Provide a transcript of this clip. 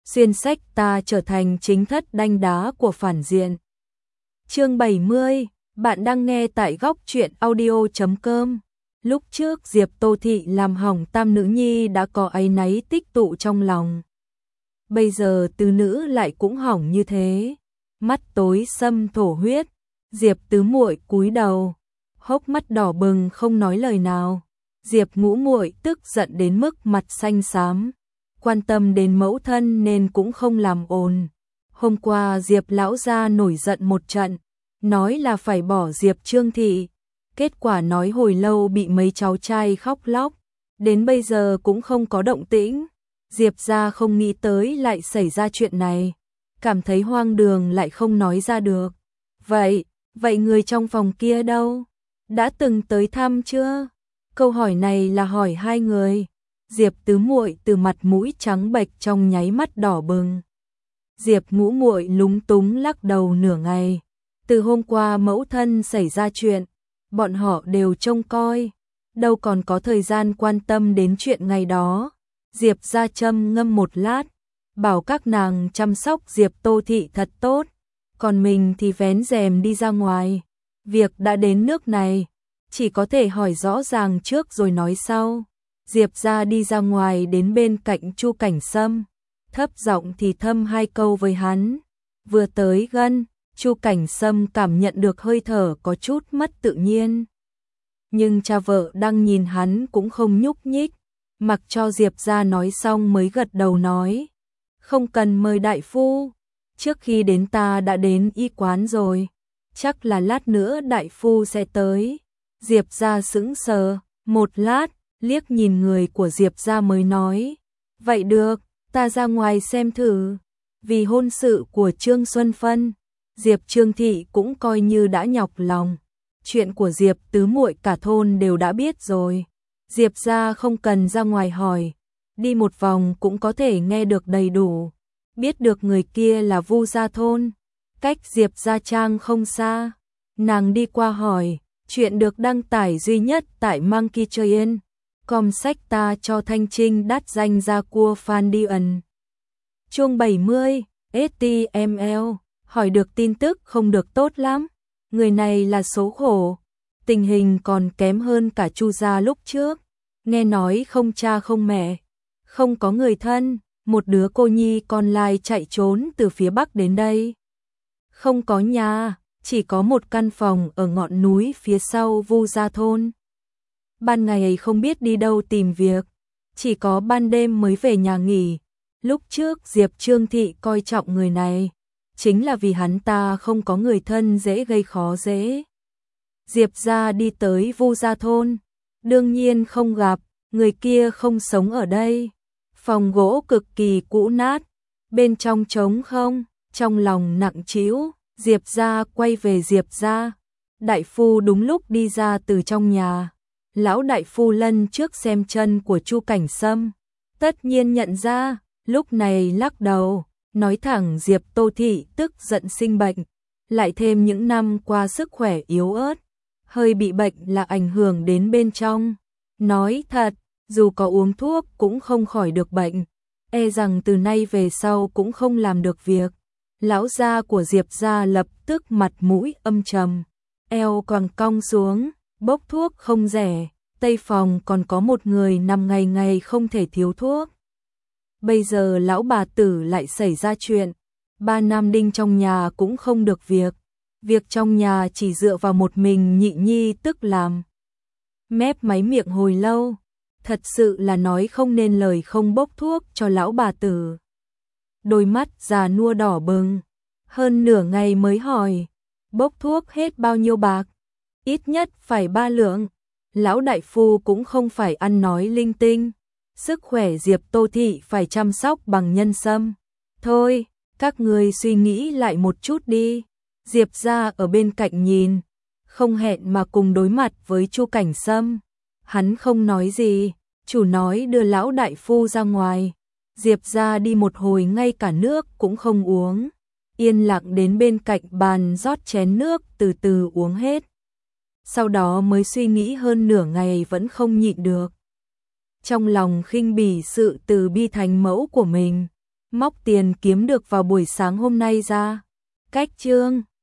xuyên sách ta trở thành chính thất đanh đá của phản diện. Chương 70, bạn đang nghe tại góc truyện audio.com. Lúc trước Diệp Tô Thị làm hỏng tam nữ nhi đã có áy náy tích tụ trong lòng. Bây giờ tứ nữ lại cũng hỏng như thế. Mắt tối sâm thổ huyết, Diệp tứ muội cúi đầu, hốc mắt đỏ bừng không nói lời nào. Diệp ngũ muội tức giận đến mức mặt xanh xám, quan tâm đến mẫu thân nên cũng không làm ồn. Hôm qua Diệp lão gia nổi giận một trận, nói là phải bỏ Diệp Trương Thị. Kết quả nói hồi lâu bị mấy cháu trai khóc lóc, đến bây giờ cũng không có động tĩnh. Diệp gia không nghĩ tới lại xảy ra chuyện này, cảm thấy hoang đường lại không nói ra được. Vậy người trong phòng kia đâu? Đã từng tới thăm chưa? Câu hỏi này là hỏi hai người. Diệp tứ muội từ mặt mũi trắng bệch trong nháy mắt đỏ bừng. Diệp ngũ muội lúng túng lắc đầu nửa ngày. Từ hôm qua mẫu thân xảy ra chuyện, bọn họ đều trông coi, đâu còn có thời gian quan tâm đến chuyện ngày đó. Diệp gia châm ngâm một lát, bảo các nàng chăm sóc Diệp Tô Thị thật tốt, còn mình thì vén rèm đi ra ngoài. Việc đã đến nước này, chỉ có thể hỏi rõ ràng trước rồi nói sau. Diệp gia đi ra ngoài đến bên cạnh Chu Cảnh Sâm, thấp giọng thì thầm hai câu với hắn. Vừa tới gần, Chu Cảnh Sâm cảm nhận được hơi thở có chút mất tự nhiên. Nhưng cha vợ đang nhìn hắn cũng không nhúc nhích, mặc cho Diệp gia nói xong mới gật đầu nói. Không cần mời đại phu, trước khi đến ta đã đến y quán rồi, chắc là lát nữa đại phu sẽ tới. Diệp gia sững sờ, một lát, liếc nhìn người của Diệp gia mới nói. Vậy được, ta ra ngoài xem thử. Vì hôn sự của Trương Xuân Phân, Diệp Trương Thị cũng coi như đã nhọc lòng. Chuyện của Diệp tứ muội cả thôn đều đã biết rồi. Diệp gia không cần ra ngoài hỏi, đi một vòng cũng có thể nghe được đầy đủ. Biết được người kia là Vu Gia Thôn, cách Diệp Gia Trang không xa. Nàng đi qua hỏi, chuyện được đăng tải duy nhất tại Monkey Train. Com sách ta cho Thanh Trinh đắt danh ra cua Phan Đi Ẩn. Chương 70, HTML, hỏi được tin tức không được tốt lắm. Người này là số khổ, tình hình còn kém hơn cả Chu gia lúc trước. Nghe nói không cha không mẹ, không có người thân, một đứa cô nhi con lai chạy trốn từ phía Bắc đến đây. Không có nhà, chỉ có một căn phòng ở ngọn núi phía sau Vu Gia Thôn. Ban ngày không biết đi đâu tìm việc, chỉ có ban đêm mới về nhà nghỉ. Lúc trước Diệp Trương Thị coi trọng người này, chính là vì hắn ta không có người thân dễ gây khó dễ. Diệp gia đi tới Vu Gia Thôn, đương nhiên không gặp, người kia không sống ở đây. Phòng gỗ cực kỳ cũ nát, bên trong trống không, trong lòng nặng trĩu. Diệp gia quay về Diệp gia. Đại phu đúng lúc đi ra từ trong nhà. Lão đại phu lân trước xem chân của Chu Cảnh Sâm, tất nhiên nhận ra, lúc này lắc đầu, nói thẳng Diệp Tô Thị tức giận sinh bệnh, lại thêm những năm qua sức khỏe yếu ớt, hơi bị bệnh là ảnh hưởng đến bên trong. Nói thật, dù có uống thuốc cũng không khỏi được bệnh, e rằng từ nay về sau cũng không làm được việc. Lão gia của Diệp gia lập tức mặt mũi âm trầm, eo quàng cong xuống, bốc thuốc không rẻ, tây phòng còn có một người nằm ngày ngày không thể thiếu thuốc. Bây giờ lão bà tử lại xảy ra chuyện, ba nam đinh trong nhà cũng không được việc. Việc trong nhà chỉ dựa vào một mình nhị nhi tức làm. Mép máy miệng hồi lâu, thật sự là nói không nên lời không bốc thuốc cho lão bà tử. Đôi mắt già nua đỏ bừng, hơn nửa ngày mới hỏi, bốc thuốc hết bao nhiêu bạc? Ít nhất phải 3 lượng. Lão đại phu cũng không phải ăn nói linh tinh, sức khỏe Diệp Tô Thị phải chăm sóc bằng nhân sâm. Thôi, các người suy nghĩ lại một chút đi. Diệp gia ở bên cạnh nhìn, không hẹn mà cùng đối mặt với Chu Cảnh Sâm. Hắn không nói gì, chủ nói đưa lão đại phu ra ngoài. Diệp gia đi một hồi ngay cả nước cũng không uống, yên lặng đến bên cạnh bàn rót chén nước từ từ uống hết. Sau đó mới suy nghĩ hơn nửa ngày vẫn không nhịn được. Trong lòng khinh bỉ sự từ bi thành mẫu của mình, móc tiền kiếm được vào buổi sáng hôm nay ra. Cách chương